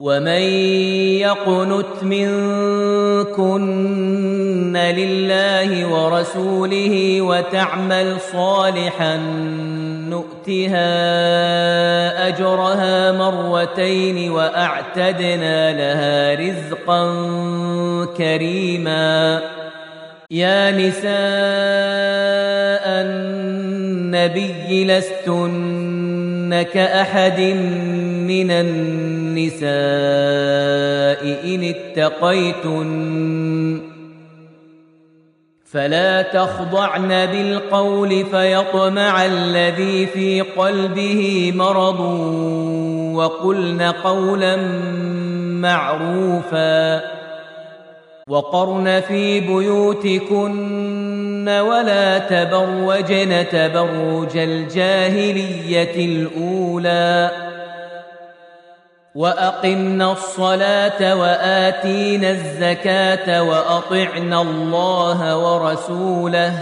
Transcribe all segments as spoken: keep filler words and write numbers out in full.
ومن يقنت منكن لله ورسوله وتعمل صالحا نؤتها أجرها مرتين وأعتدنا لها رزقا كريما. يا نساء النبي لستن كأحد من النساء إن اتقيتن فلا تخضعن بالقول فيطمع الذي في قلبه مرض وقلن قولا معروفا وقرن في بيوتكن ولا تبرجن تبرج الجاهلية الأولى وأقمنا الصلاة وآتينا الزكاة وأطعنا الله ورسوله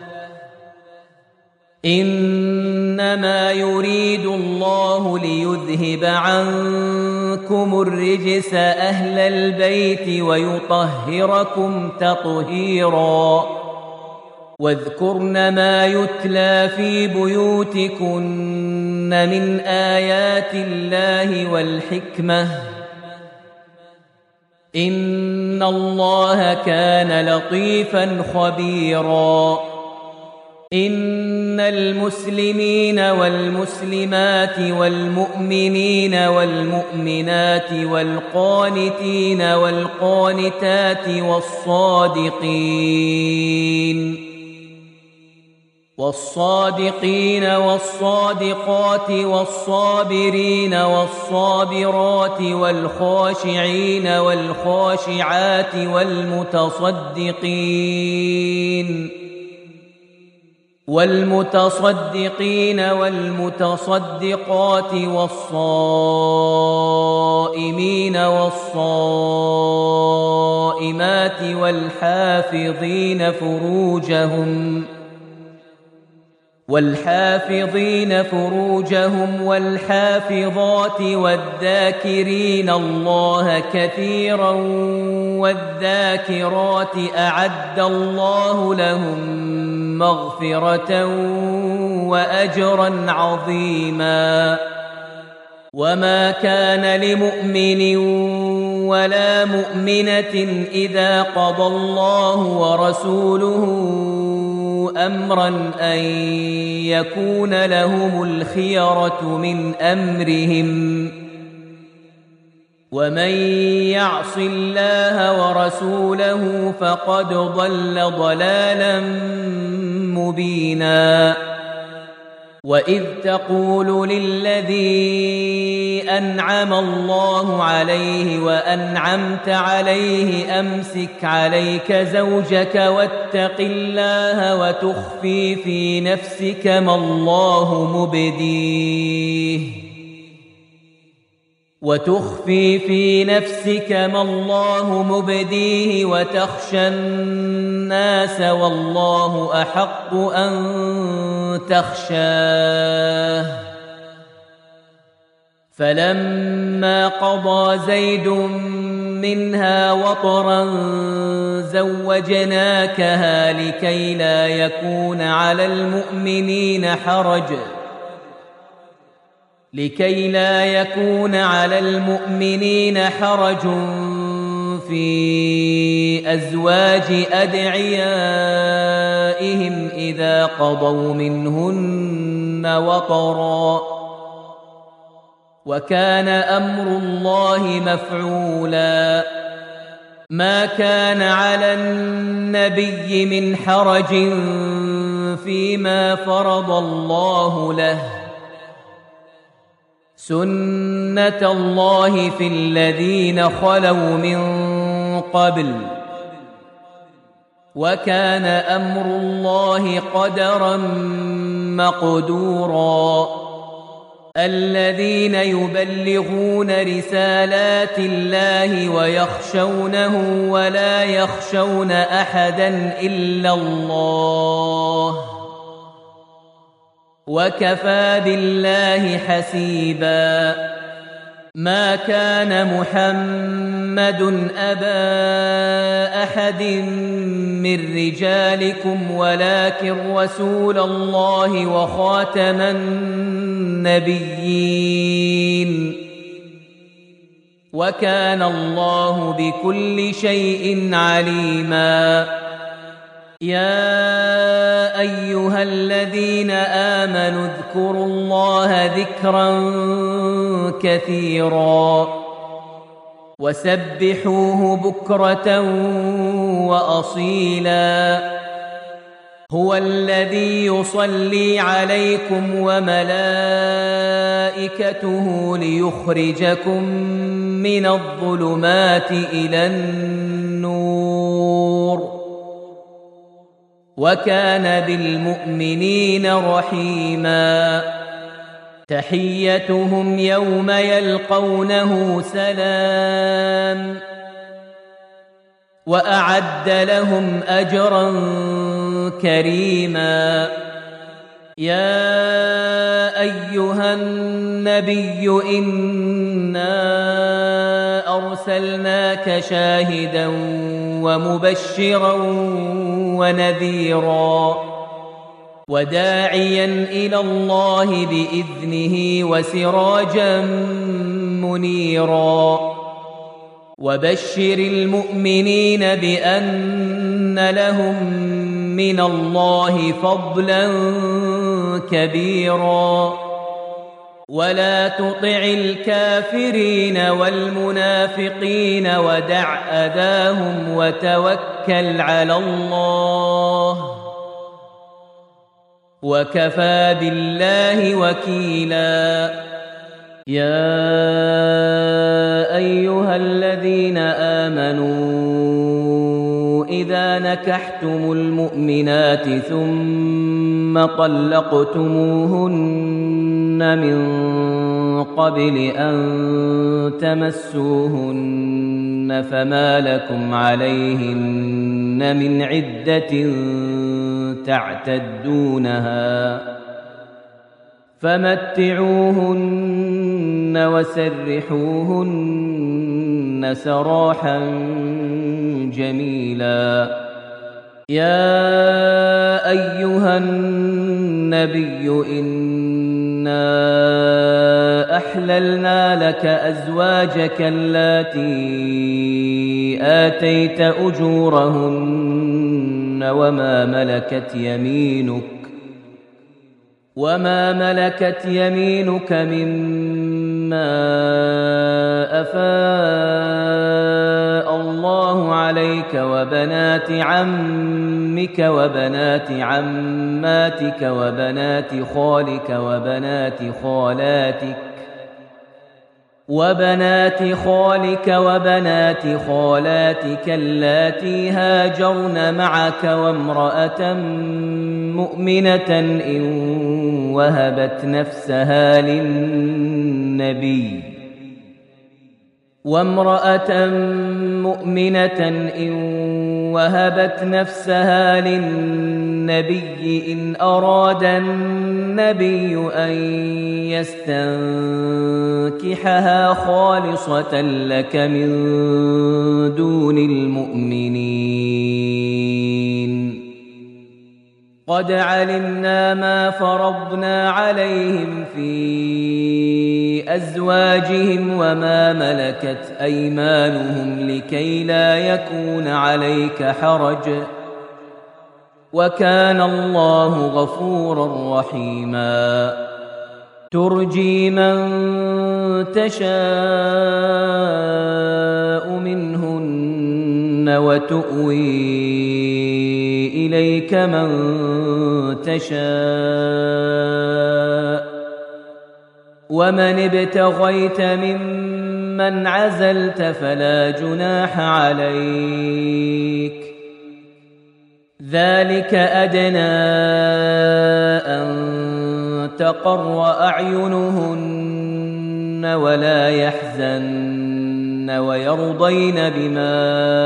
إنما يريد الله ليذهب عنكم الرجس أهل البيت ويطهركم تطهيرا. واذكرن ما يتلى في بيوتكن من آيات الله والحكمة إن الله كان لطيفا خبيرا. إن المسلمين والمسلمات والمؤمنين والمؤمنات والقانتين والقانتات والصادقين والصادقين والصادقات والصابرين والصابرات والخاشعين والخاشعات والمتصدقين والمتصدقين والمتصدقات والصائمين والصائمات والحافظين فروجهم والحافظين فروجهم والحافظات والذاكرين الله كثيرا والذاكرات أعد الله لهم مغفرة وأجرا عظيما. وما كان لمؤمن ولا مؤمنة إذا قضى الله ورسوله أمرا أن يكون لهم الخيرة من أمرهم ومن يعص الله ورسوله فقد ضل ضلالا مبينا. وإذ تقول للذي أنعم الله عليه وأنعمت عليه أمسك عليك زوجك واتق الله وتخفي في نفسك ما الله مبديه وتخفي في نفسك ما الله مبديه وتخشى الناس والله أحق أن تخشاه. فلما قضى زيد منها وطرا زوجناكها لكي لا يكون على المؤمنين حرج لكي لا يكون على المؤمنين حرج في أزواج أدعيائهم إذا قضوا منهن وطرا وكان أمر الله مفعولا. ما كان على النبي من حرج فيما فرض الله له سنة الله في الذين خلوا من قبل وكان أمر الله قدرا مقدورا. الذين يبلغون رسالات الله ويخشونه ولا يخشون أحدا إلا الله وكفى بالله حسيبا. ما كان محمد أبا أحد من رجالكم ولكن رسول الله وخاتم النبيين وكان الله بكل شيء عليما يا أيها الذين آمنوا اذكروا الله ذكرا كثيرا وسبحوه بكرة وأصيلا هو الذي يصلي عليكم وملائكته ليخرجكم من الظلمات إلى النور وكان بالمؤمنين رحيما تحيتهم يوم يلقونه سلام وأعد لهم أجرا كريما يا أيها النبي إنا أرسلناك شاهدا ومبشرا ونذيرا وداعيا إلى الله بإذنه وسراجا منيرا وبشر المؤمنين بأن لهم من الله فضلا كبيرا ولا تطع الكافرين والمنافقين ودع أذاهم وتوكل على الله وكفى بالله وكيلا يا أيها الذين آمنوا إذا نكحتم المؤمنات ثم طلقتموهن من قبل أن تمسوهن فما لكم عليهن من عدة تعتدونها فمتعوهن وسرحوهن سراحا جميلا يا أيها النبي إنا أحللنا لك أزواجك اللاتي آتيت أجورهن وما ملكت يمينك وما ملكت يمينك مما أفاء الله عليك وبنات عمك وبنات عماتك وبنات خالك وبنات خالاتك وبنات خالك وبنات خالاتك اللاتي هاجرن معك وامرأة مؤمنة إن وهبت نفسها للنبي وامرأة مؤمنة إن وهبت نفسها للنبي إن أراد النبي أن يستنكحها خالصة لك من دون المؤمنين قد علمنا ما فرضنا عليهم في أزواجهم وما ملكت أيمانهم لكي لا يكون عليك حرج وكان الله غفورا رحيما ترجي من تشاء منهن وتؤوي إليك من تشاء ومن ابتغيت ممن عزلت فلا جناح عليك ذلك أدنى أن تقر أعينهن ولا يحزن ويرضين بما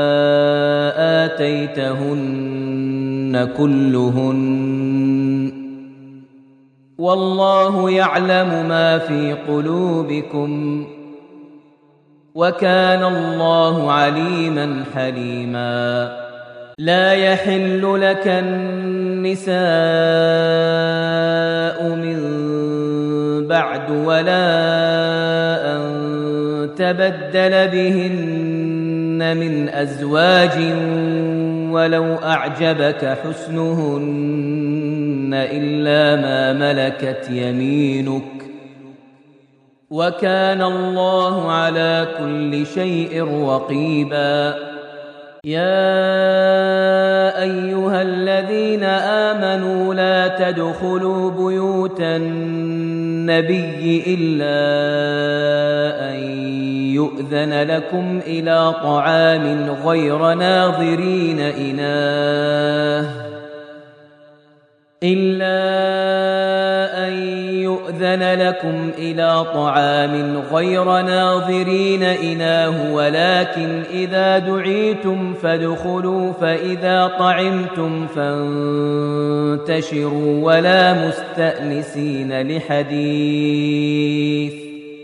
آتيتهن كلهن والله يعلم ما في قلوبكم وكان الله عليما حليما. لا يحل لك النساء من بعد ولا أن تبدل بهن من أزواج ولو أعجبك حسنهن إلا ما ملكت يمينك وكان الله على كل شيء رقيبا. يا أيها الذين آمنوا لا تدخلوا بيوت النبي إلا أن يؤذن لكم إلى طعام غير ناظرين إناه إلا أن يؤذن لكم إلى طعام غير ناظرين إناه ولكن إذا دعيتم فادخلوا فإذا طعمتم فانتشروا ولا مستأنسين لحديث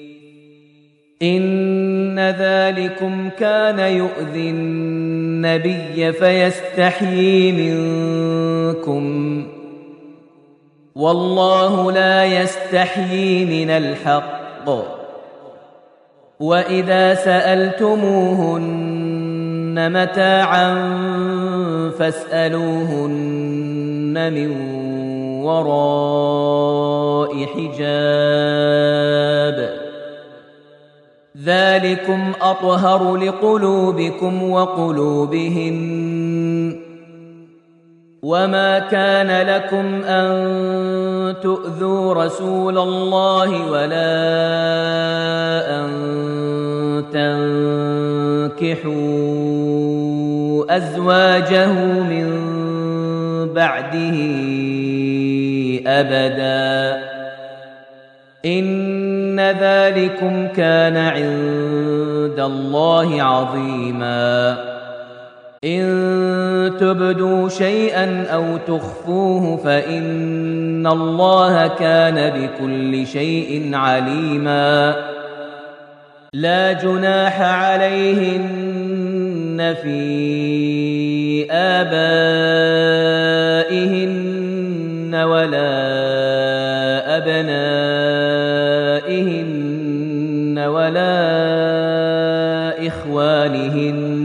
إن ذلكم كان يؤذي النبي فيستحيي منكم والله لا يستحيي من الحق. وإذا سألتموهن متاعا فاسألوهن من وراء حجاب ذلكم أطهر لقلوبكم وقلوبهن. وما كان لكم أن تؤذوا رسول الله ولا أن تنكحوا أزواجه من بعده أبدا إن ذلكم كان عند الله عظيما. إن تبدوا شيئا أو تخفوه فإن الله كان بكل شيء عليما. لا جناح عليهن في آبائهن ولا أبنائهن ولا إخوانهن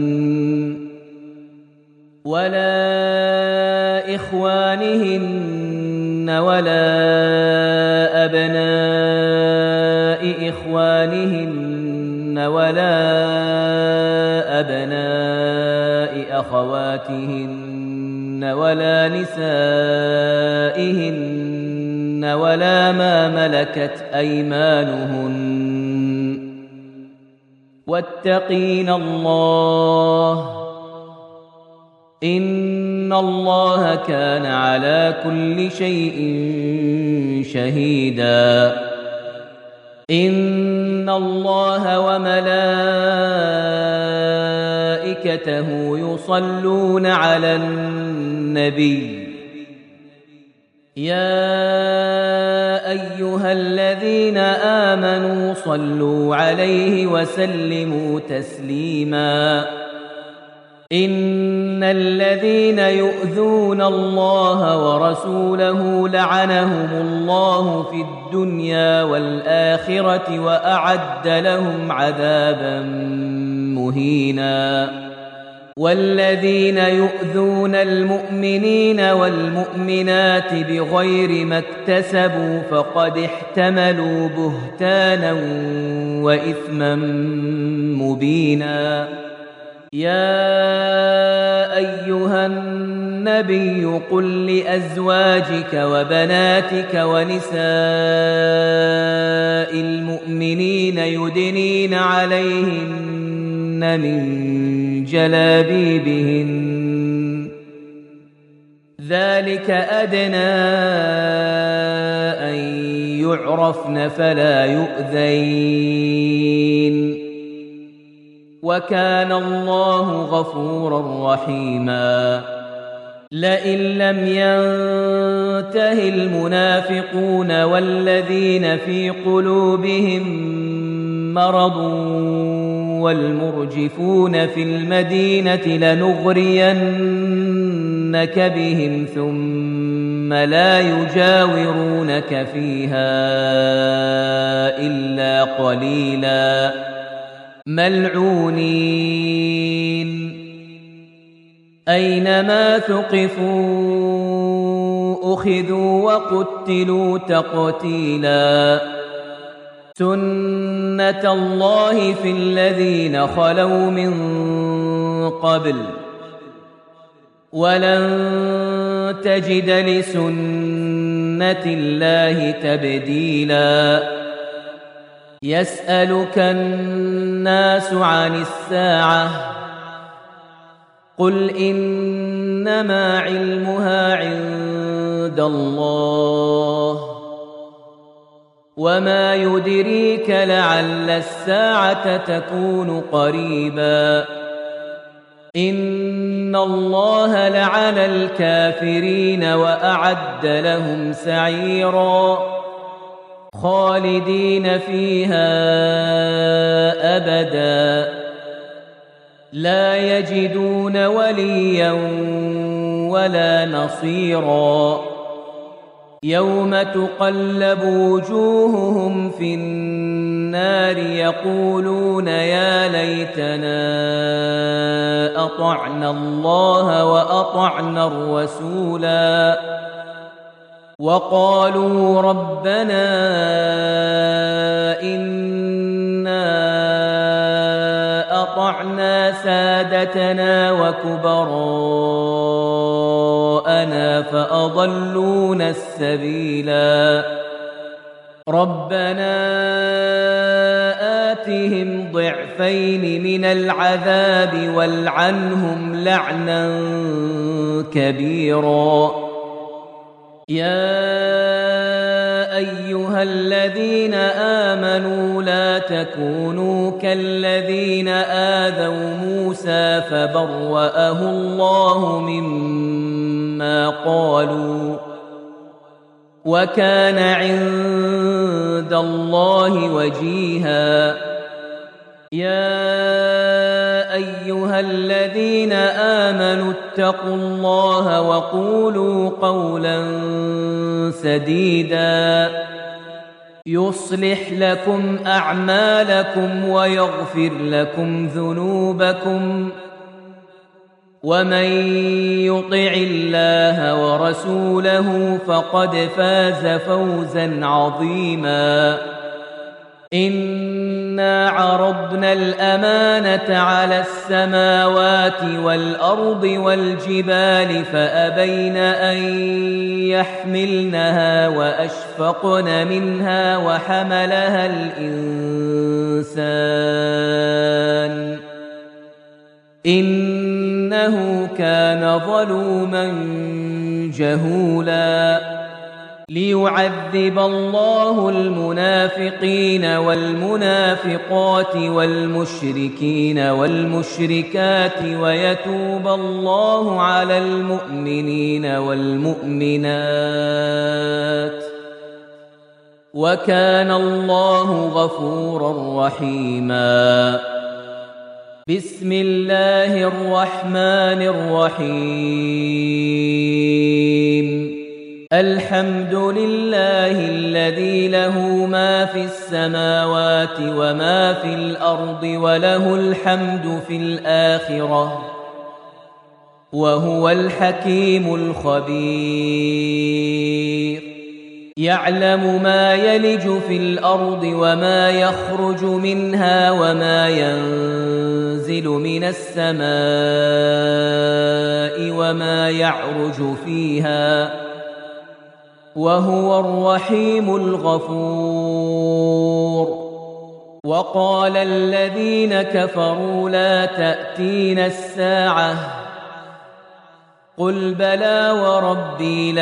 ولا إخوانهن ولا أبناء إخوانهن ولا أبناء أخواتهن ولا نسائهن ولا ما ملكت أيمانهن واتقين الله إن الله كان على كل شيء شهيدا. إن الله وملائكته يصلون على النبي يا أيها الذين آمنوا صلوا عليه وسلموا تسليما. إن الذين يؤذون الله ورسوله لعنهم الله في الدنيا والآخرة وأعد لهم عذابا مهينا. والذين يؤذون المؤمنين والمؤمنات بغير ما اكتسبوا فقد احتملوا بهتانا وإثما مبينا. يا أيها النبي قل لأزواجك وبناتك ونساء المؤمنين يدنين عليهن من جلابيبهن ذلك أدنى أن يعرفن فلا يؤذين وكان الله غفورا رحيما. لئن لم ينته المنافقون والذين في قلوبهم مرض والمرجفون في المدينة لنغرينك بهم ثم لا يجاورونك فيها إلا قليلا ملعونين أينما ثقفوا أخذوا وقتلوا تقتيلا سنة الله في الذين خلوا من قبل ولن تجد لسنة الله تبديلا يسألك الناس عن الساعة قل إنما علمها عند الله وما يدريك لعل الساعة تكون قريبا إن الله لعن الكافرين وأعد لهم سعيرا خالدين فيها أبدا لا يجدون وليا ولا نصيرا يوم تقلب وجوههم في النار يقولون يا ليتنا أطعنا الله وأطعنا الرسولا وقالوا ربنا إنا أطعنا سادتنا وكبراءنا فأضلونا السبيلا ربنا آتهم ضعفين من العذاب والعنهم لعنا كبيرا يا أيها الذين آمنوا لا تكونوا كالذين آذوا موسى فبرأه الله مما قالوا وكان عند الله وجيها يا أيها الذين آمنوا اتقوا الله وقولوا قولا سديدا يصلح لكم أعمالكم ويغفر لكم ذنوبكم ومن يطع الله ورسوله فقد فاز فوزا عظيما إنا عرضنا الأمانة على السماوات والأرض والجبال فأبين أن يحملنها وأشفقن منها وحملها الإنسان إنه كان ظلوما جهولا ليعذب الله المنافقين والمنافقات والمشركين والمشركات ويتوب الله على المؤمنين والمؤمنات وكان الله غفورا رحيما بسم الله الرحمن الرحيم الحمد لله الذي له ما في السماوات وما في الأرض وله الحمد في الآخرة وهو الحكيم الخبير يعلم ما يلج في الأرض وما يخرج منها وما ينزل من السماء وما يعرج فيها وهو الرحيم الغفور وقال الذين كفروا لا تأتينا الساعة قل بلى وربي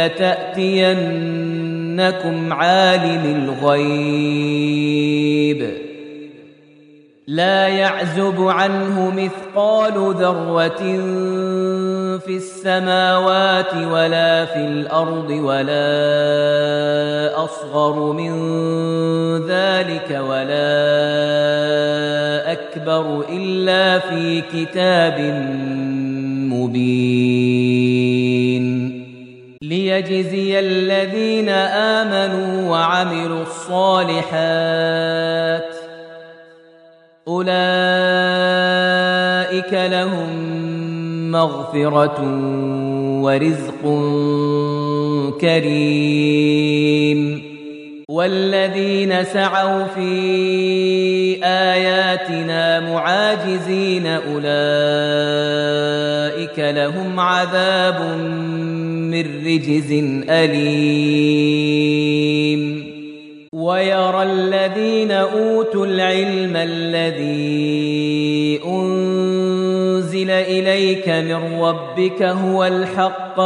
لتأتينكم عالم الغيب لا يعزب عنه مثقال ذرة في السماوات ولا في الأرض ولا أصغر من ذلك ولا أكبر إلا في كتاب مبين ليجزي الذين آمنوا وعملوا الصالحات أولئك لهم مغفرة ورزق كريم والذين سعوا في آياتنا معاجزين أولئك لهم عذاب من رجز أليم ويرى الذين أوتوا العلم الذي أنزل إليك من ربك هو الحق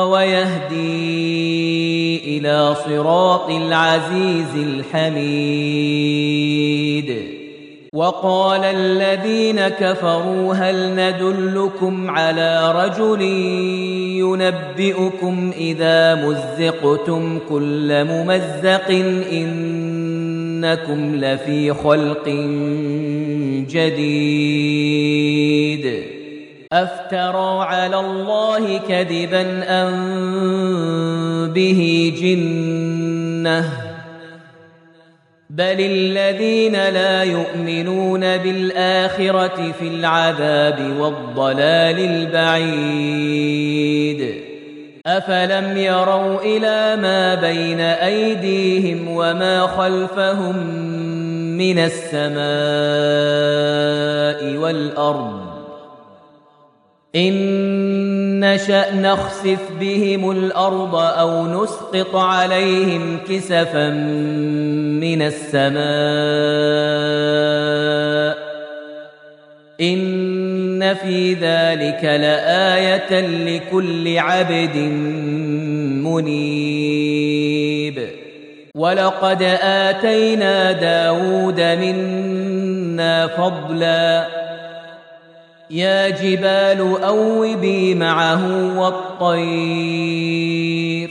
ويهدي إلى صراط العزيز الحميد وقال الذين كفروا هل ندلكم على رجل ينبئكم إذا مزقتم كل ممزق إنكم لفي خلق جديد أفترى على الله كذبا أم به جنة بل الذين لا يؤمنون بالآخرة في العذاب والضلال البعيد أفلم يروا إلى ما بين أيديهم وما خلفهم من السماء والأرض إن نشأ نخسف بهم الأرض أو نسقط عليهم كسفا من السماء إن في ذلك لآية لكل عبد منيب ولقد آتينا داود منا فضلا يا جبال أوبي معه والطير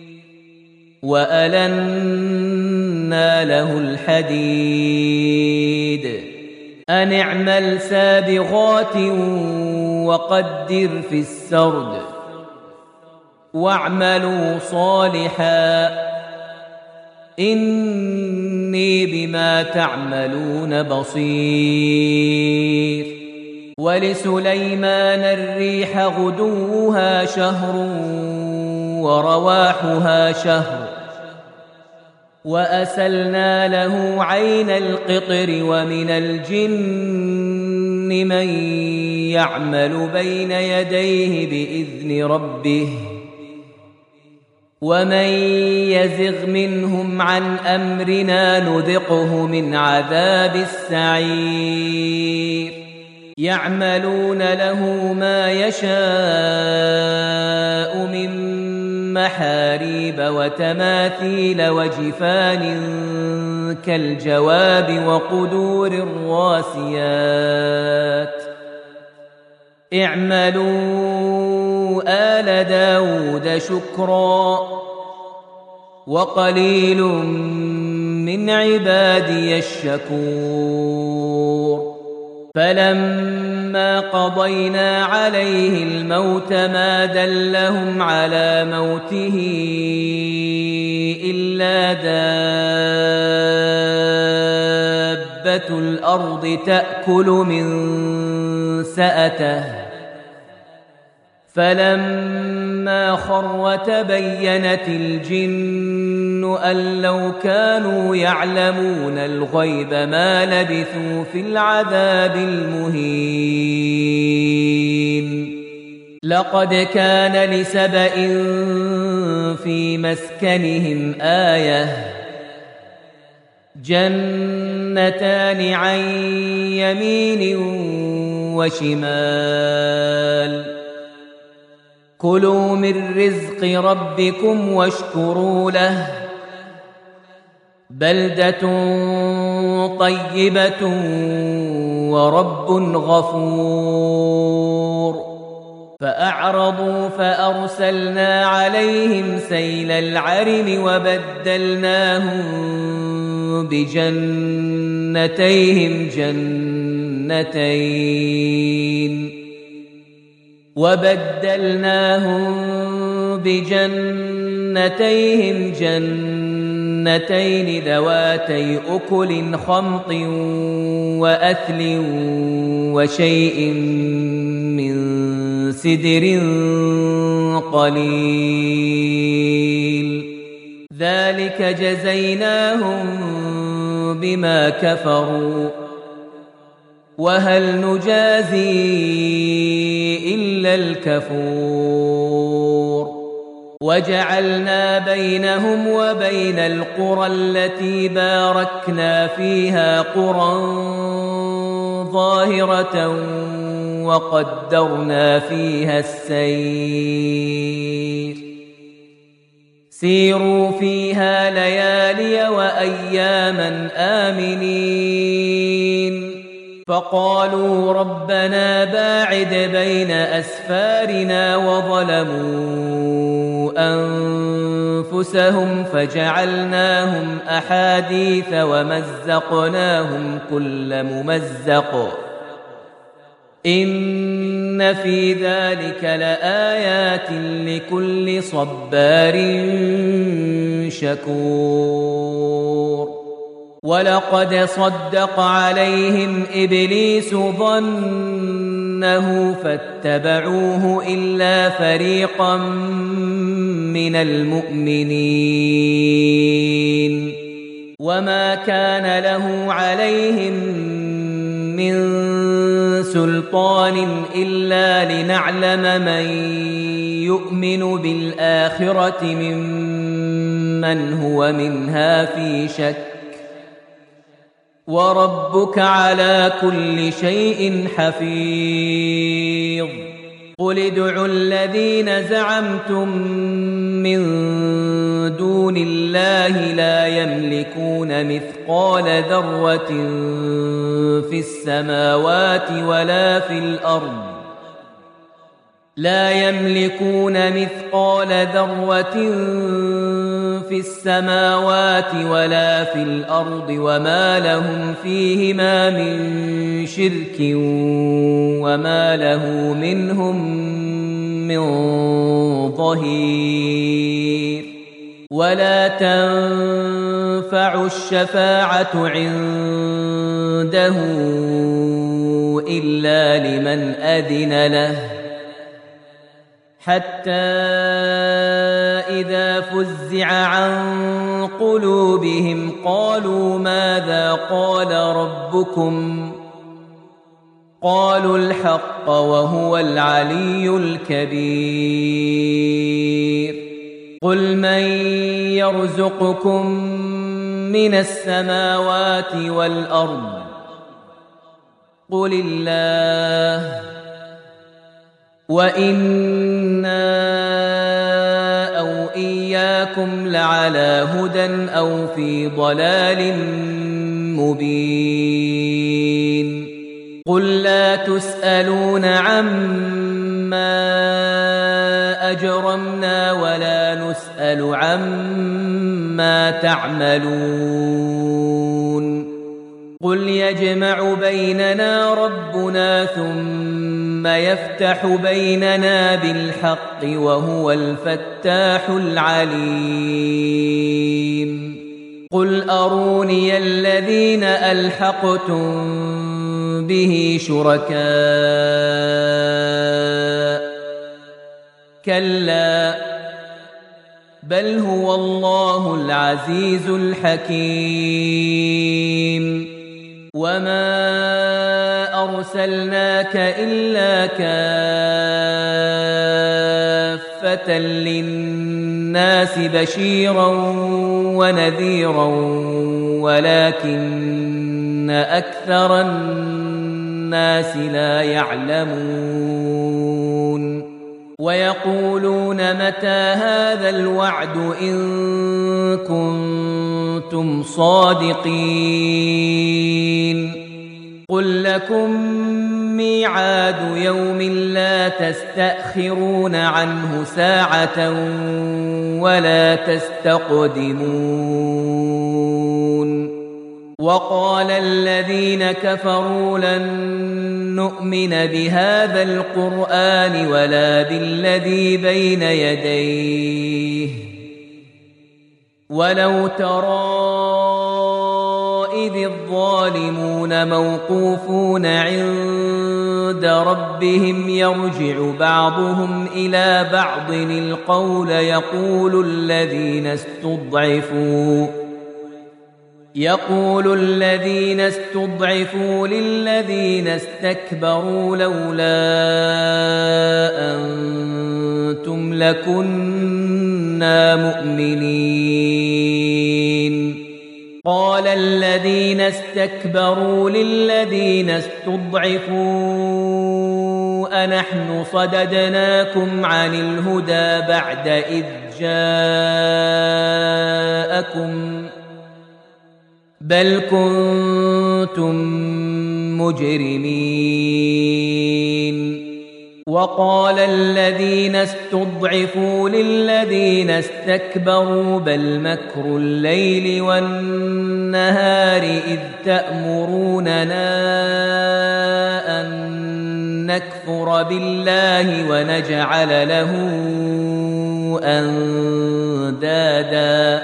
وألنا له الحديد أن اعمل سابغات وقدر في السرد واعملوا صالحا إني بما تعملون بصير ولسليمان الريح غدوها شهر ورواحها شهر وأسلنا له عين القطر ومن الجن من يعمل بين يديه بإذن ربه ومن يزغ منهم عن أمرنا نذقه من عذاب السعير يعملون له ما يشاء من محاريب وتماثيل وجفان كالجواب وقدور الراسيات اعملوا آل داود شكرا وقليل من عبادي الشكور فلما قضينا عليه الموت ما دلهم على موته إلا دابة الأرض تأكل من سأته فلما خر تبينت الجن أن لو كانوا يعلمون الغيب ما لبثوا في العذاب المهين لقد كان لسبإ في مسكنهم آية جنتان عن يمين وشمال كلوا من رزق ربكم واشكروا له بلدة طيبة ورب غفور فأعرضوا فأرسلنا عليهم سيل العرم وبدلناهم بجنتيهم جنتين وبدلناهم بجنتيهم جنتين ذواتي أكل خمط وأثل وشيء من سدر قليل ذلك جزيناهم بما كفروا وهل نجازي إلا الكفور وجعلنا بينهم وبين القرى التي باركنا فيها قرى ظاهرة وقدرنا فيها السير سيروا فيها ليالي وأياما آمنين فقالوا ربنا باعد بين أسفارنا وظلموا أنفسهم فجعلناهم أحاديث ومزقناهم كل ممزق إن في ذلك لآيات لكل صبار شكور ولقد صدق عليهم إبليس ظنه فاتبعوه إلا فريقا من المؤمنين وما كان له عليهم من سلطان إلا لنعلم من يؤمن بالآخرة ممن هو منها في شك وربك على كل شيء حفيظ قل ادعوا الذين زعمتم من دون الله لا يملكون مثقال ذرة في السماوات ولا في الأرض لا يملكون مثقال ذرة في السماوات ولا في الأرض وما لهم فيهما من شرك وما له منهم من ظهير ولا تنفع الشفاعة عنده إلا لمن أذن له حتى إذا فزع عن قلوبهم قالوا ماذا قال ربكم قالوا الحق وهو العلي الكبير قل من يرزقكم من السماوات والأرض قل الله وإنا أو إياكم لعلى هدى أو في ضلال مبين قل لا تسألون عما أجرمنا ولا نسأل عما تعملون قل يجمع بيننا ربنا ثم يفتح بيننا بالحق وهو الفتاح العليم قل أروني الذين ألحقتم به شركاء كلا بل هو الله العزيز الحكيم وما أرسلناك إلا كافة للناس بشيرا ونذيرا ولكن أكثر الناس لا يعلمون ويقولون متى هذا الوعد إن كنتم صادقين قل لكم ميعاد يوم لا تستأخرون عنه ساعة ولا تستقدمون وقال الذين كفروا لن نؤمن بهذا القرآن ولا بالذي بين يديه ولو ترى إذ الظالمون موقوفون عند ربهم يرجع بعضهم إلى بعض القول يقول الذين استضعفوا يقول الذين استضعفوا للذين استكبروا لولا أنتم لكنا مؤمنين قال الذين استكبروا للذين استضعفوا أنحن صددناكم عن الهدى بعد إذ جاءكم بل كنتم مجرمين وقال الذين استضعفوا للذين استكبروا بل مكر الليل والنهار إذ تأمروننا أن نكفر بالله ونجعل له أندادا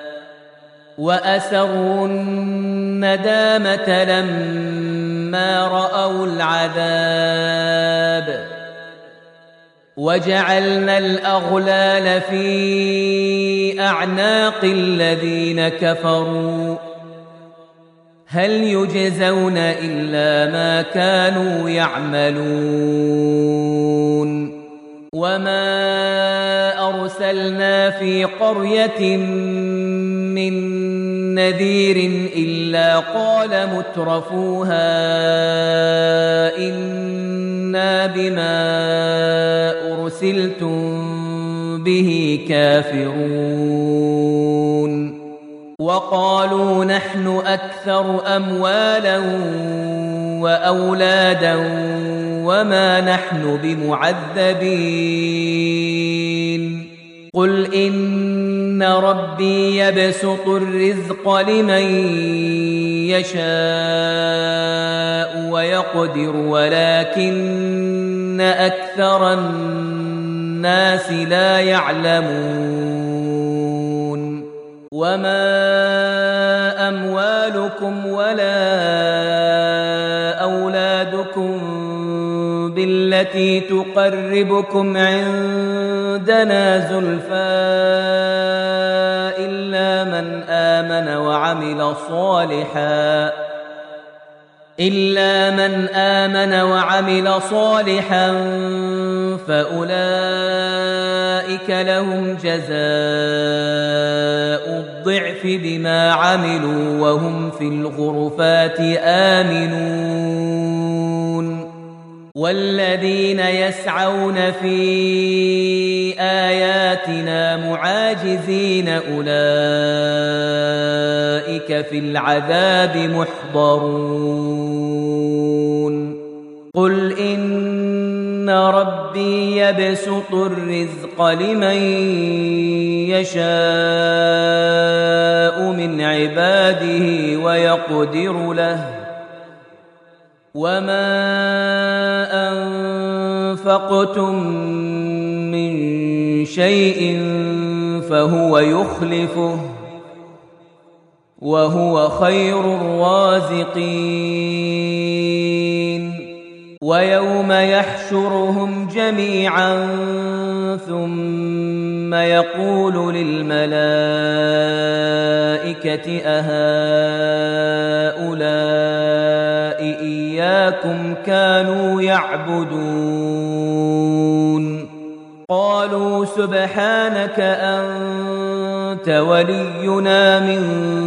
وأسروا الندامة لما رأوا العذاب وجعلنا الأغلال في أعناق الذين كفروا هل يجزون إلا ما كانوا يعملون وما أرسلنا في قرية من نذير إلا قال مترفوها إنا بما أرسلتم به كافرون وقالوا نحن أكثر أموالا وأولادا وما نحن بمعذبين قل إن ربي يبسط الرزق لمن يشاء ويقدر ولكن أكثر الناس لا يعلمون وما أموالكم ولا أولادكم بالتي تقربكم عندنا زلفى إلا من آمن وعمل صالحا إلا من آمن وعمل صالحا فأولئك لهم جزاء الضعف بما عملوا وهم في الغرفات آمنون والذين يسعون في آياتنا معاجزين أولئك في العذاب محضرون قل إن ربي يبسط الرزق لمن يشاء من عباده ويقدر له وما أنفقتم من شيء فهو يخلفه وهو خير الرازقين ويوم يحشرهم جميعا ثم يقول للملائكة أهؤلاء إياكم كانوا يعبدون قالوا سبحانك أنت ولينا من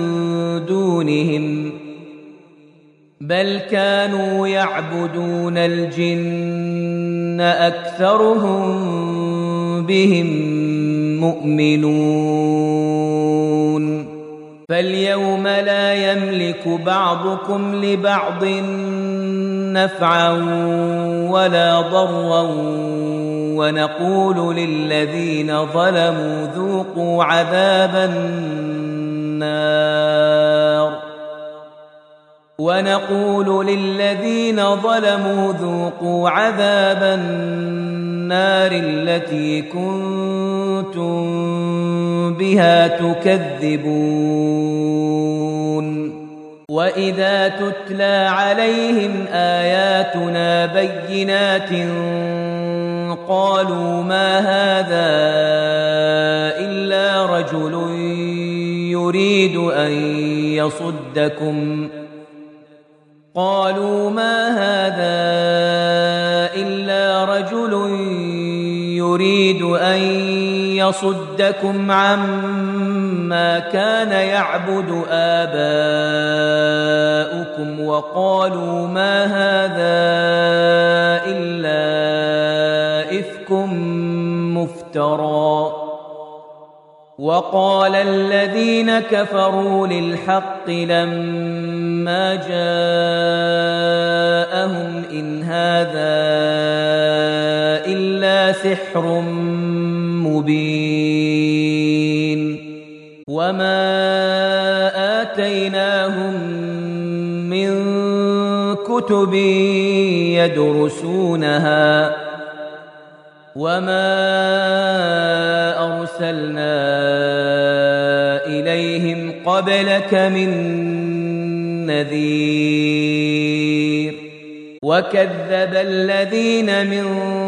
دونهم بل كانوا يعبدون الجن أكثرهم بهم مؤمنون فاليوم لا يملك بعضكم لبعض نفعا ولا ضرا ونقول للذين ظلموا ذوقوا عذاب النار ونقول للذين ظلموا ذوقوا عذاب النار التي كنتم بها تكذبون وإذا تتلى عليهم آياتنا بينات قالوا ما هذا إلا رجل يريد أن يصدكم قالوا ما هذا إلا رجل يريد أن يصدكم عما كان يعبد آباؤكم وقالوا ما هذا إلا إفك مفترى وقال الذين كفروا للحق لما جاءهم إن هذا إلا سحر مبين وما آتيناهم من كتب يدرسونها وما أرسلنا إليهم قبلك من نذير وكذب الذين من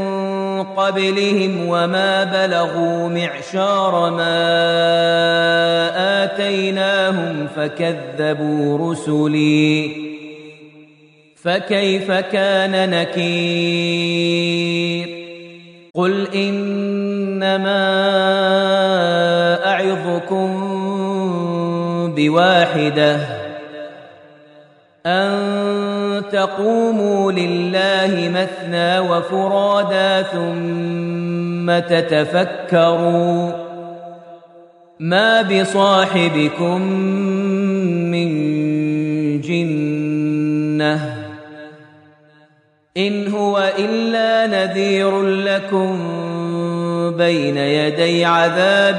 قبلهم وما بلغوا معشار ما آتيناهم فكذبوا رسلي فكيف كان نكير قل إنما أعظكم بواحدة أن تقوموا لله مثنى وفرادا ثم تتفكروا ما بصاحبكم من جنة إن هو إلا نذير لكم بين يدي عذاب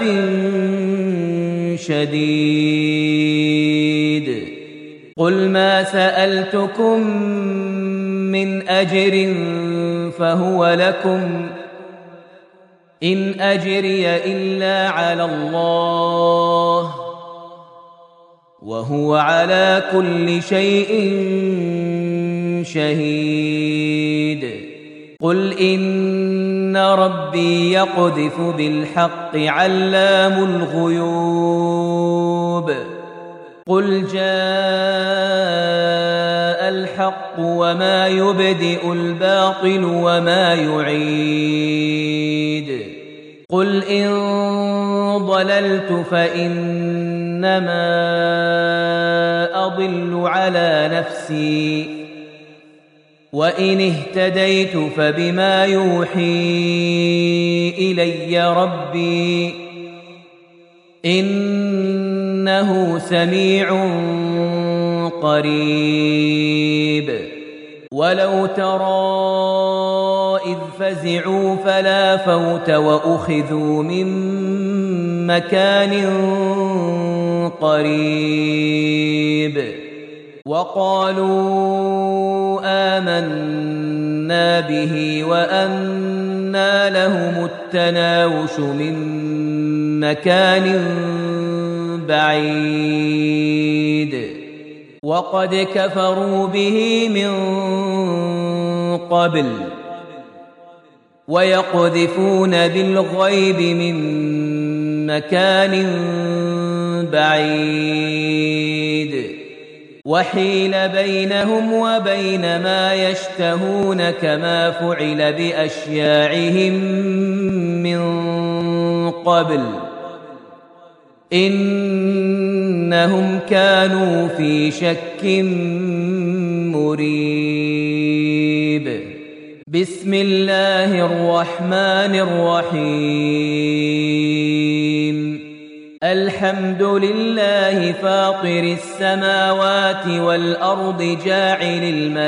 شديد قل ما سألتكم من أجر فهو لكم إن أجري إلا على الله وهو على كل شيء شهيد قل إن ربي يقذف بالحق علام الغيوب قل جاء الحق وما يبدئ الباطل وما يعيد قل إن ضللت فإنما أضل على نفسي وإن اهتديت فبما يوحي إلي ربي إنه سميع قريب ولو ترى إذ فزعوا فلا فوت وأخذوا من مكان قريب وقالوا آمنا به وأنى لهم التناوش من مكان بعيد وقد كفروا به من قبل ويقذفون بالغيب من مكان بعيد وحيل بينهم وبين ما يشتهون كما فعل بأشياعهم من قبل إنهم كانوا في شك مريب بسم الله الرحمن الرحيم الحمد لله فاطر السماوات والأرض جاعل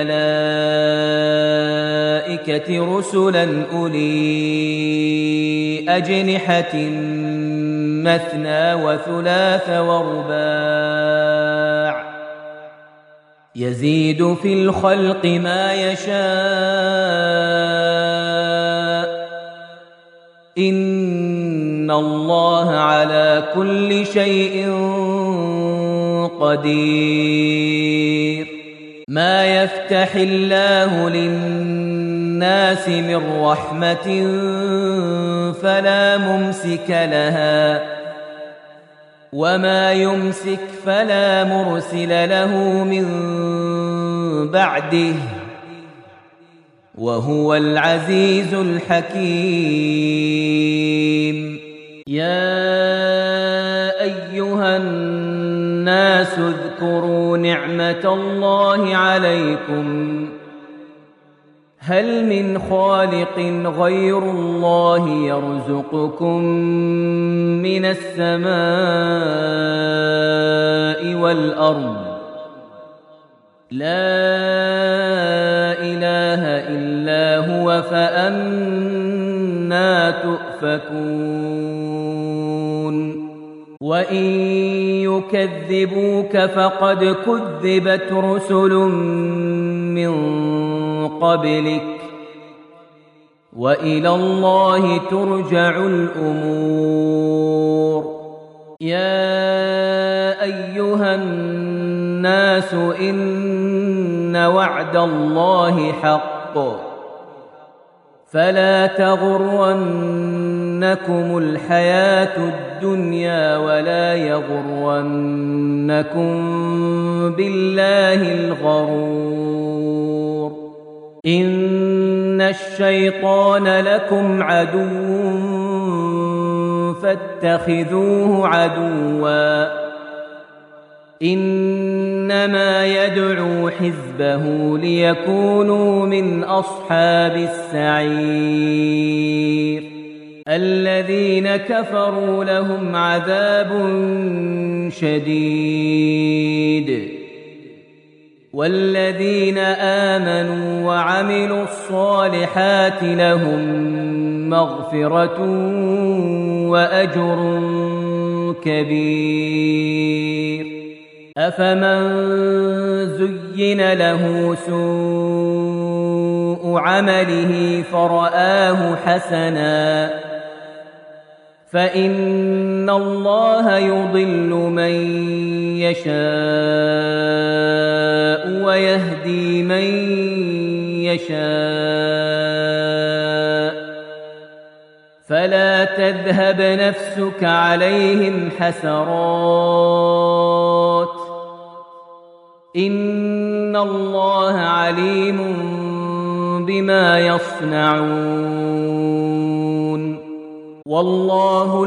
الملائكة رسلا أولي أجنحة مثنى وثلاث ورباع يزيد في الخلق ما يشاء إن الله على كل شيء قدير ما يفتح الله للناس من رحمة فلا ممسك لها وما يمسك فلا مرسل له من بعده وهو العزيز الحكيم يا أيها الناس اذكروا نعمة الله عليكم هل من خالق غير الله يرزقكم من السماء والأرض لا إله إلا هو فأنى تؤفكون وإن يكذبوك فقد كذبت رسل من قبلك وإلى الله ترجع الأمور يا أيها الناس إن وعد الله حق فلا تغرنكم الحياة الدنيا ولا يغرنكم بالله الغرور إن الشيطان لكم عدو فاتخذوه عدوا إنما يدعو حزبه ليكونوا من أصحاب السعير الذين كفروا لهم عذاب شديد والذين آمنوا وعملوا الصالحات لهم مغفرة وأجر كبير أفمن زين له سوء عمله فرآه حسنا فإن الله يضل من يشاء ويهدي من يشاء فلا تذهب نفسك عليهم حسرات إن الله عليم بما يصنعون والله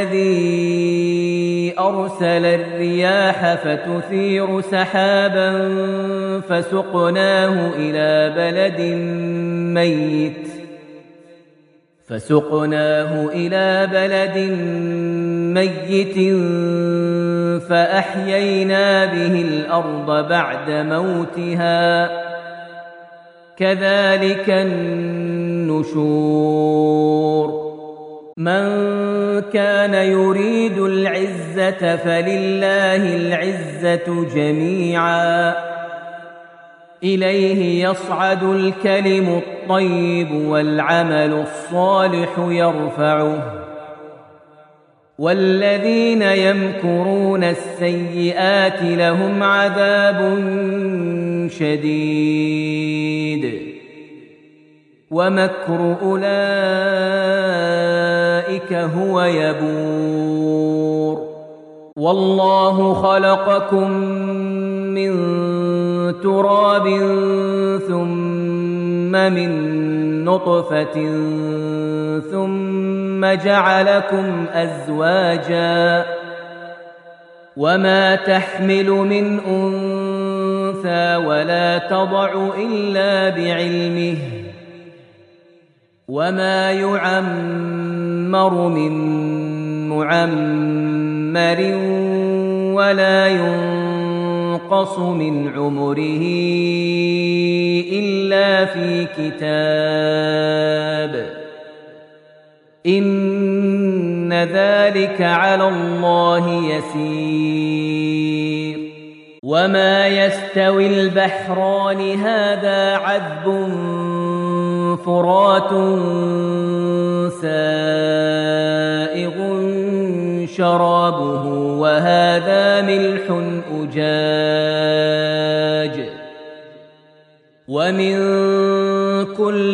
الذي أرسل الرياح فتثير سحابا فسقناه إلى بلد ميت فسقناه إلى بلد ميت فأحيينا به الأرض بعد موتها كذلك النشور من كان يريد العزة فلله العزة جميعا إليه يصعد الكلم الطيب والعمل الصالح يرفعه والذين يمكرون السيئات لهم عذاب شديد ومكر أولئك هو يبور والله خلقكم من تراب ثم من نطفة ثم جعلكم أزواجا وما تحمل من أنثى ولا تضع إلا بعلمه وما يعمر من معمر مُعَمَّرٍ ولا ينقص من عمره إلا في كتاب إن ذلك على الله يسير. وما يستوي البحران هذا عذب فرات سائغ شرابه وهذا ملح أجاج ومن كل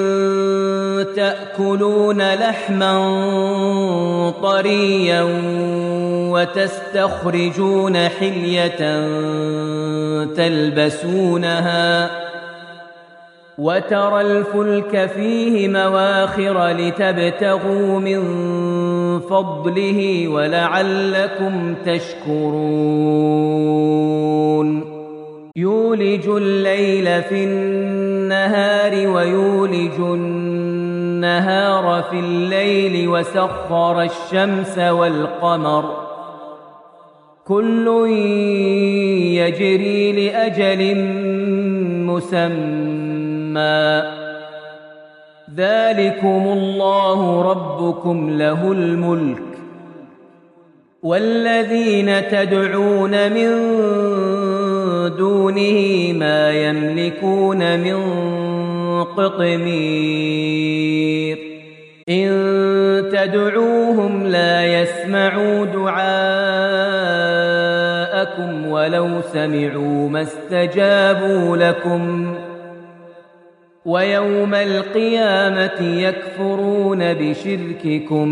تأكلون لحما طريا وتستخرجون حلية تلبسونها وترى الفلك فيه مواخر لتبتغوا من فضله ولعلكم تشكرون. يولج الليل في النهار ويولج النهار في الليل وسخر الشمس والقمر كل يجري لأجل مسمى ذلكم الله ربكم له الملك والذين تدعون من دونه ما يملكون من قطمير إن تدعوهم لا يسمعوا دعاءكم ولو سمعوا ما استجابوا لكم ويوم القيامة يكفرون بشرككم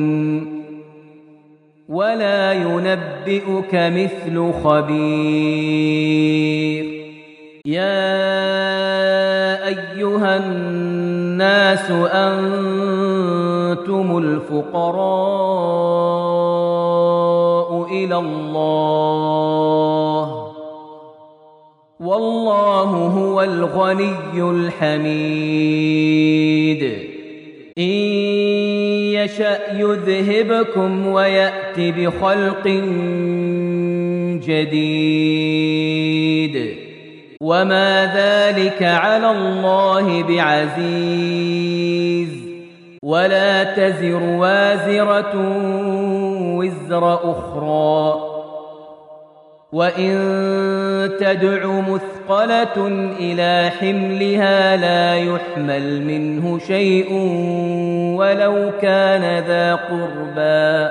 ولا ينبئك مثل خبير. يا أيها الناس أنتم الفقراء إلى الله والله هو الغني الحميد. إن يشأ يذهبكم ويأت بخلق جديد وما ذلك على الله بعزيز. ولا تزر وازرة وزر أخرى وإن تدع مثقلة إلى حملها لا يحمل منه شيء ولو كان ذا قربى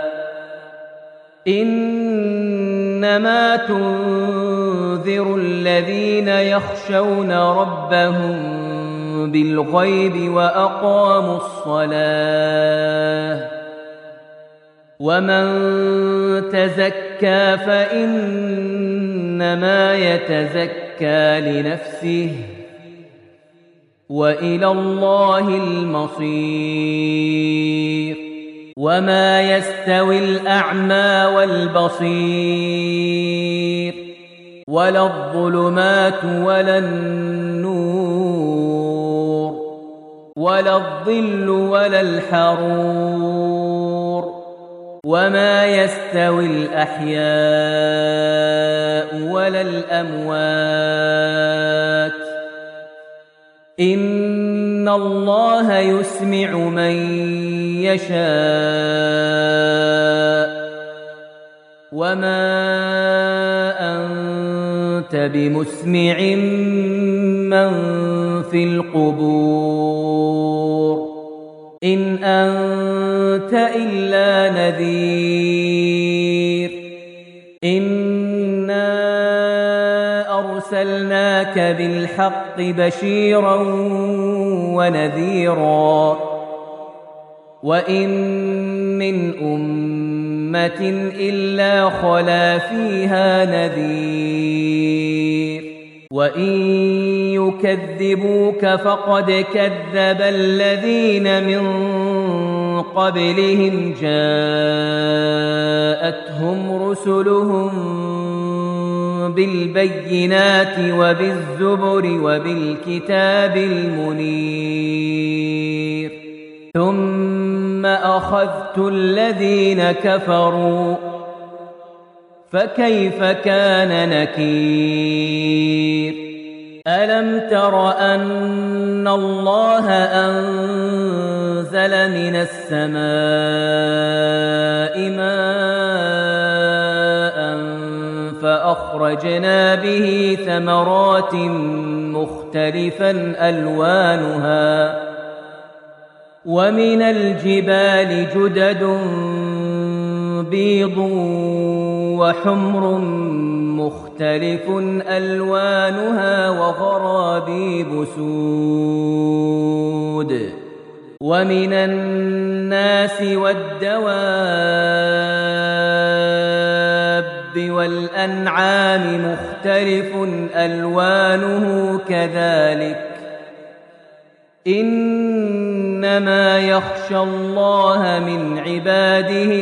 إنما تنذر الذين يخشون ربهم بالغيب وأقاموا الصلاة ومن تزكى فإنما يتزكى لنفسه وإلى الله المصير. وما يستوي الأعمى والبصير ولا الظلمات ولا النور ولا الظل ولا الحرور وما يستوي الأحياء ولا الأموات إن الله يسمع من يشاء وما أنت بمسمع من في القبور إن أنت إلا نذير. إنا أرسلناك بالحق بشيرا ونذيرا وإن من أمة إلا خلا فيها نذير وإن يكذبوك فقد كذب الذين من قبلهم جاءتهم رسلهم بالبينات وبالزبر وبالكتاب المنير ثم أخذت الذين كفروا فكيف كان نكير ألم تر أن الله أنزل من السماء ماء فأخرجنا به ثمرات مختلفا ألوانها ومن الجبال جدد بيض وحمر مختلف ألوانها وغرابيب سود ومن الناس والدواب والأنعام مختلف ألوانه كذلك إنما يخشى الله من عباده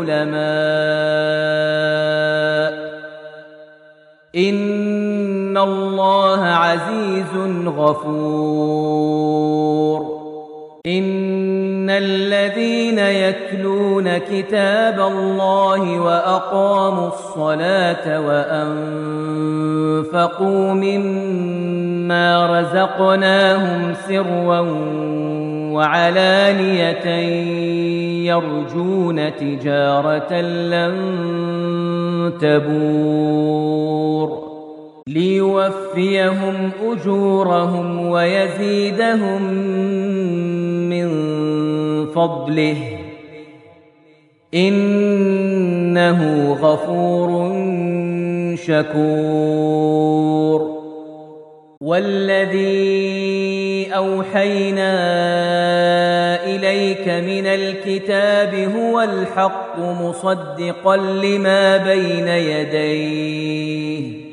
العلماء إن الله عزيز غفور إن الذين يتلون كتاب الله وأقاموا الصلاة وأنفقوا مما رزقناهم سرا وعلانية يرجون تجارة لن تبور ليوفيهم أجورهم ويزيدهم من فضله إنه غفور شكور والذي أوحينا إليك من الكتاب هو الحق مصدقا لما بين يديه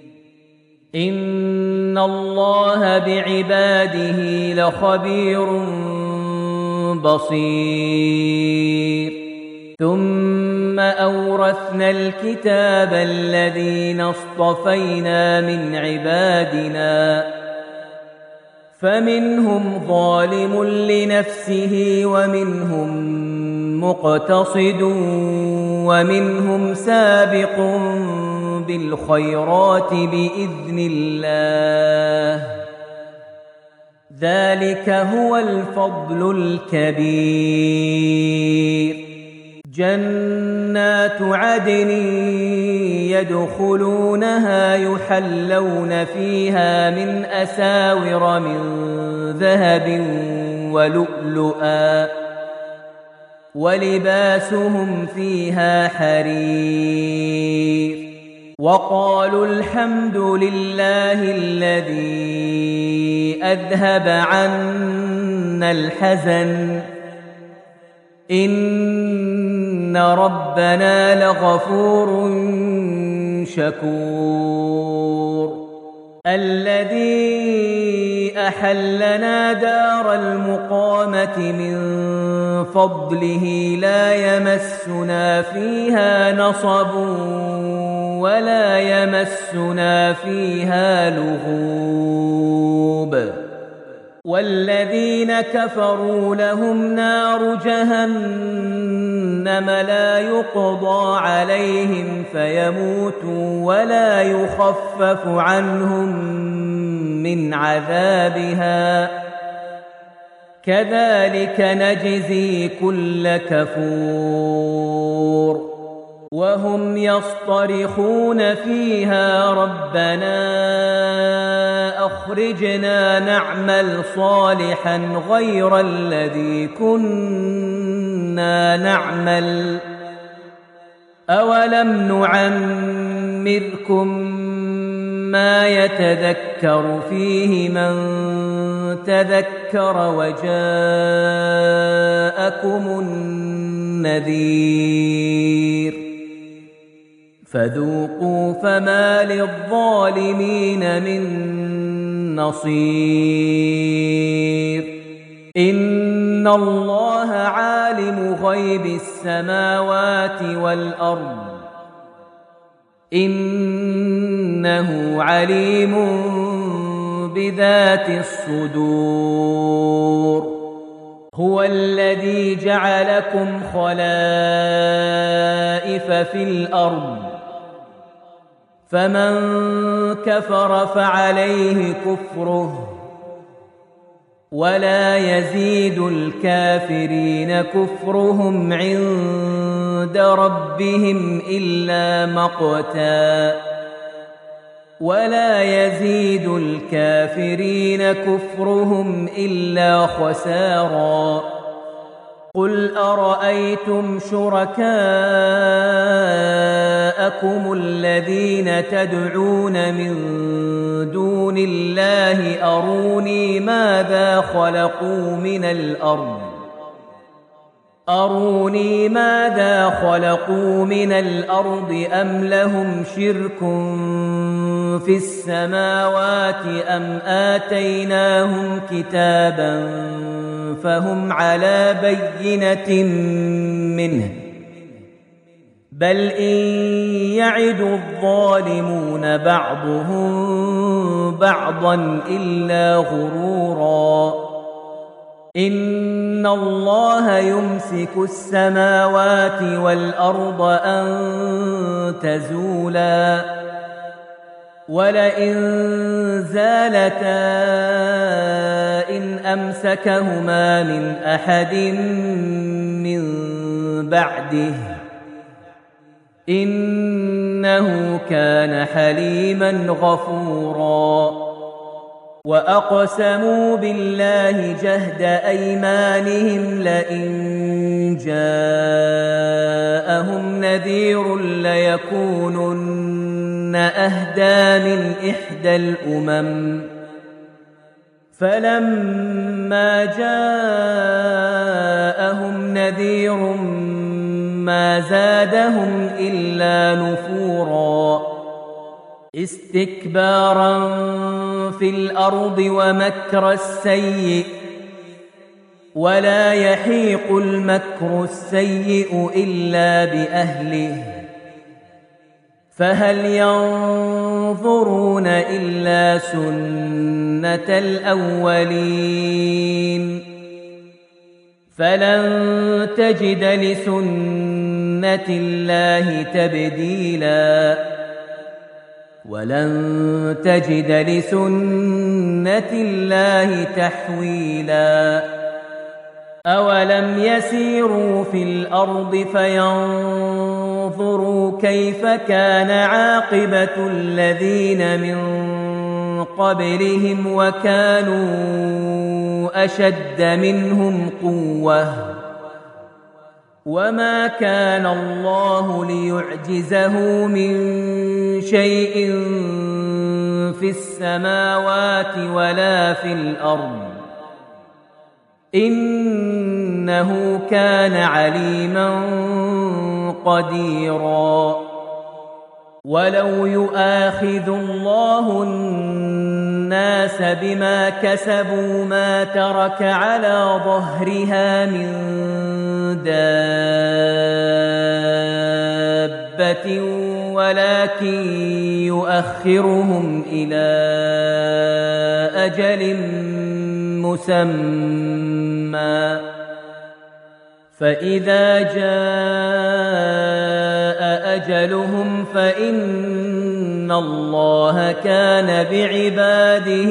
إن الله بعباده لخبير بصير ثم أورثنا الكتاب الذين اصطفينا من عبادنا فمنهم ظالم لنفسه ومنهم مقتصد ومنهم سابق بالخيرات بإذن الله ذلك هو الفضل الكبير جنات عدن يدخلونها يحلون فيها من أساور من ذهب ولؤلؤا ولباسهم فيها حرير وقالوا الحمد لله الذي أذهب عنا الحزن إن ربنا لغفور شكور الذي أحلنا دار المقامة من فضله لا يمسنا فيها نصب ولا يمسنا فيها لغوب والذين كفروا لهم نار جهنم لا يقضى عليهم فيموتوا ولا يخفف عنهم من عذابها كذلك نجزي كل كفور وهم يصطرخون فيها ربنا أخرجنا نعمل صالحا غير الذي كنا نعمل أولم نعمركم ما يتذكر فيه من تذكر وجاءكم النذير فذوقوا فما للظالمين من نصير إن الله عالم غيب السماوات والأرض إنه عليم بذات الصدور هو الذي جعلكم خلائف في الأرض فمن كفر فعليه كفره ولا يزيد الكافرين كفرهم عند ربهم إلا مقتا ولا يزيد الكافرين كفرهم إلا خسارا قل أرأيتم شركاءكم الذين تدعون من دون الله أروني ماذا خلقوا من الأرض أروني ماذا خلقوا من الأرض أم لهم شرك في السماوات أم آتيناهم كتابا فهم على بينة منه بل إن يعد الظالمون بعضهم بعضا إلا غرورا إن الله يمسك السماوات والأرض أن تزولا ولئن زالتا إن أمسكهما من أحد من بعده إنه كان حليما غفورا وأقسموا بالله جهد أيمانهم لئن جاءهم نذير ليكونن أهدى من إحدى الأمم فلما جاءهم نذير ما زادهم إلا نفورا استكبارا في الأرض ومكر السيء ولا يحيق المكر السيء إلا بأهله فهل ينظرون إلا سنة الأولين فلن تجد لسنة الله تبديلا ولن تجد لسنة الله تحويلا أولم يسيروا في الأرض فينظروا كيف كان عاقبة الذين من قبلهم وكانوا أشد منهم قوة وما كان الله ليعجزه من شيء في السماوات ولا في الأرض إنه كان عليما قديرا ولو يؤاخذ الله الناس بما كسبوا ما ترك على ظهرها من دابة ولكن يؤخرهم إلى أجل مسمى فإذا جاء أجلهم فإن الله كان بعباده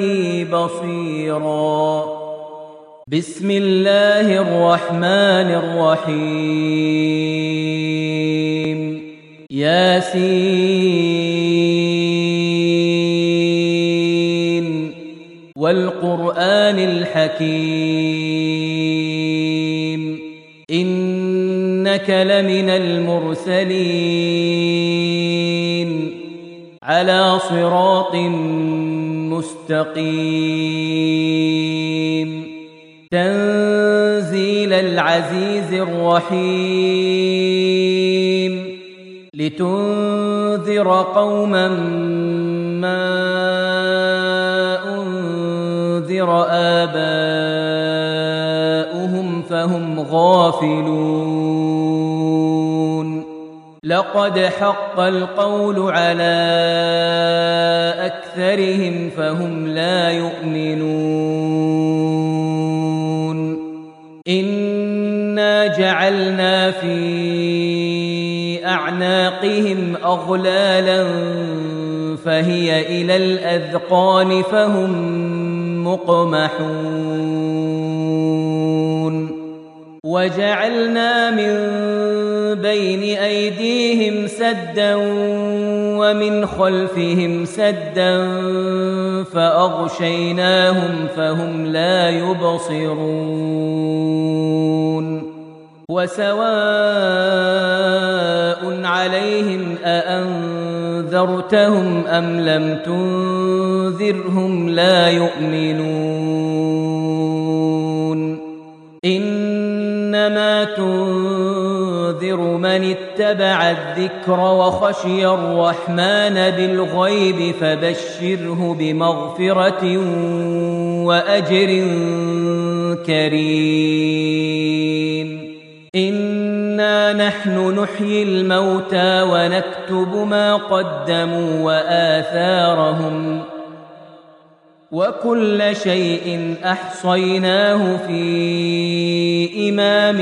بصيرا بسم الله الرحمن الرحيم ياسين والقرآن الحكيم إنك لمن المرسلين على صراط مستقيم تنزيل العزيز الرحيم لتنذر قوما ما أنذر آباؤهم فهم غافلون لقد حق القول على أكثرهم فهم لا يؤمنون إنا جعلنا في أعناقهم أغلالا فهي إلى الأذقان فهم مقمحون وجعلنا من بين أيديهم سدا ومن خلفهم سدا فأغشيناهم فهم لا يبصرون وسواء عليهم أأنذرتهم أم لم تنذرهم لا يؤمنون إنما تنذر من اتبع الذكر وخشي الرحمن بالغيب فبشره بمغفرة وأجر كريم إنا نحن نحيي الموتى ونكتب ما قدموا وآثارهم وكل شيء أحصيناه في إمام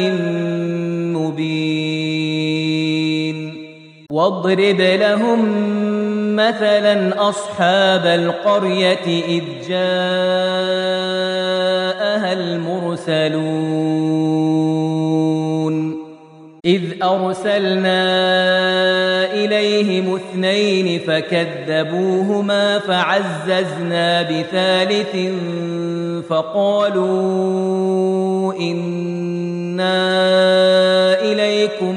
مبين واضرب لهم مثلا أصحاب القرية إذ جاءها المرسلون إذ أرسلنا إليهم اثنين فكذبوهما فعززنا بثالث فقالوا إنا إليكم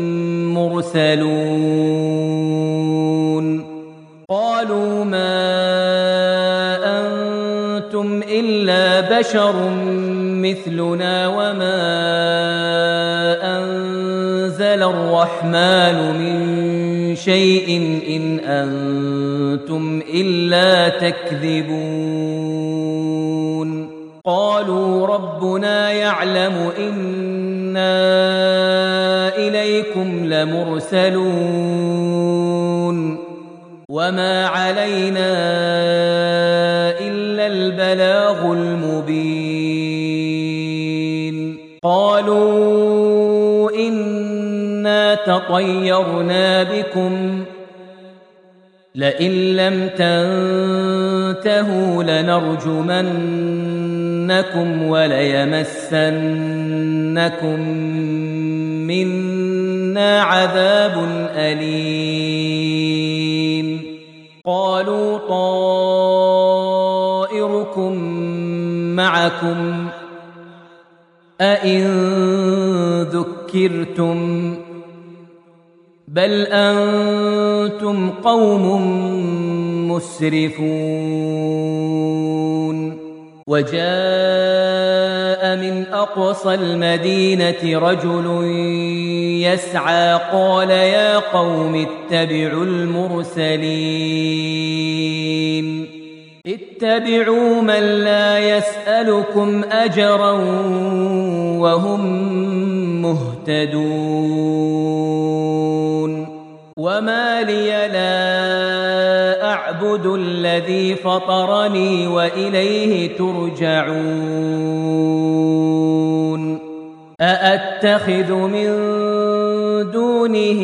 مرسلون قالوا ما أنتم إلا بشر مثلنا وما أنزل الرحمن من شيء إن أنتم إلا تكذبون قالوا ربنا يعلم إنا إليكم لمرسلون وما علينا إلا البلاغ المبين قالوا إنا تطيرنا بكم لئن لم تنتهوا لنرجمنكم وليمسنكم منا عذاب أليم قالوا طائركم معكم أئن ذكرتم بل أنتم قوم مسرفون وجاء من أقصى المدينة رجل يسعى قال يا قوم اتبعوا المرسلين اتبعوا من لا يسألكم أجرا وهم مهتدون وما لي لا أعبد الذي فطرني وإليه ترجعون أأتخذ من دونه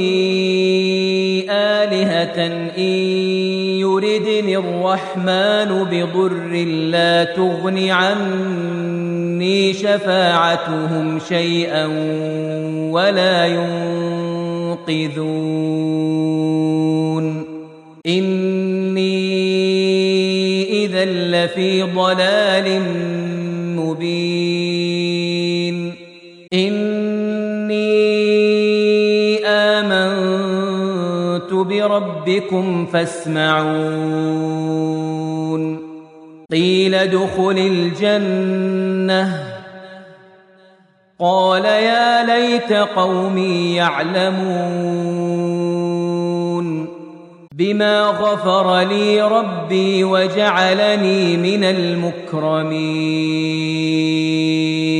آلهة إن يردني الرحمن بضر لا تغن عني شفاعتهم شيئا ولا ينقذون إني إذا لفي ضلال مبين إني آمنت بربكم فاسمعون قيل ادخل الجنة قال يا ليت قومي يعلمون بما غفر لي ربي وجعلني من المكرمين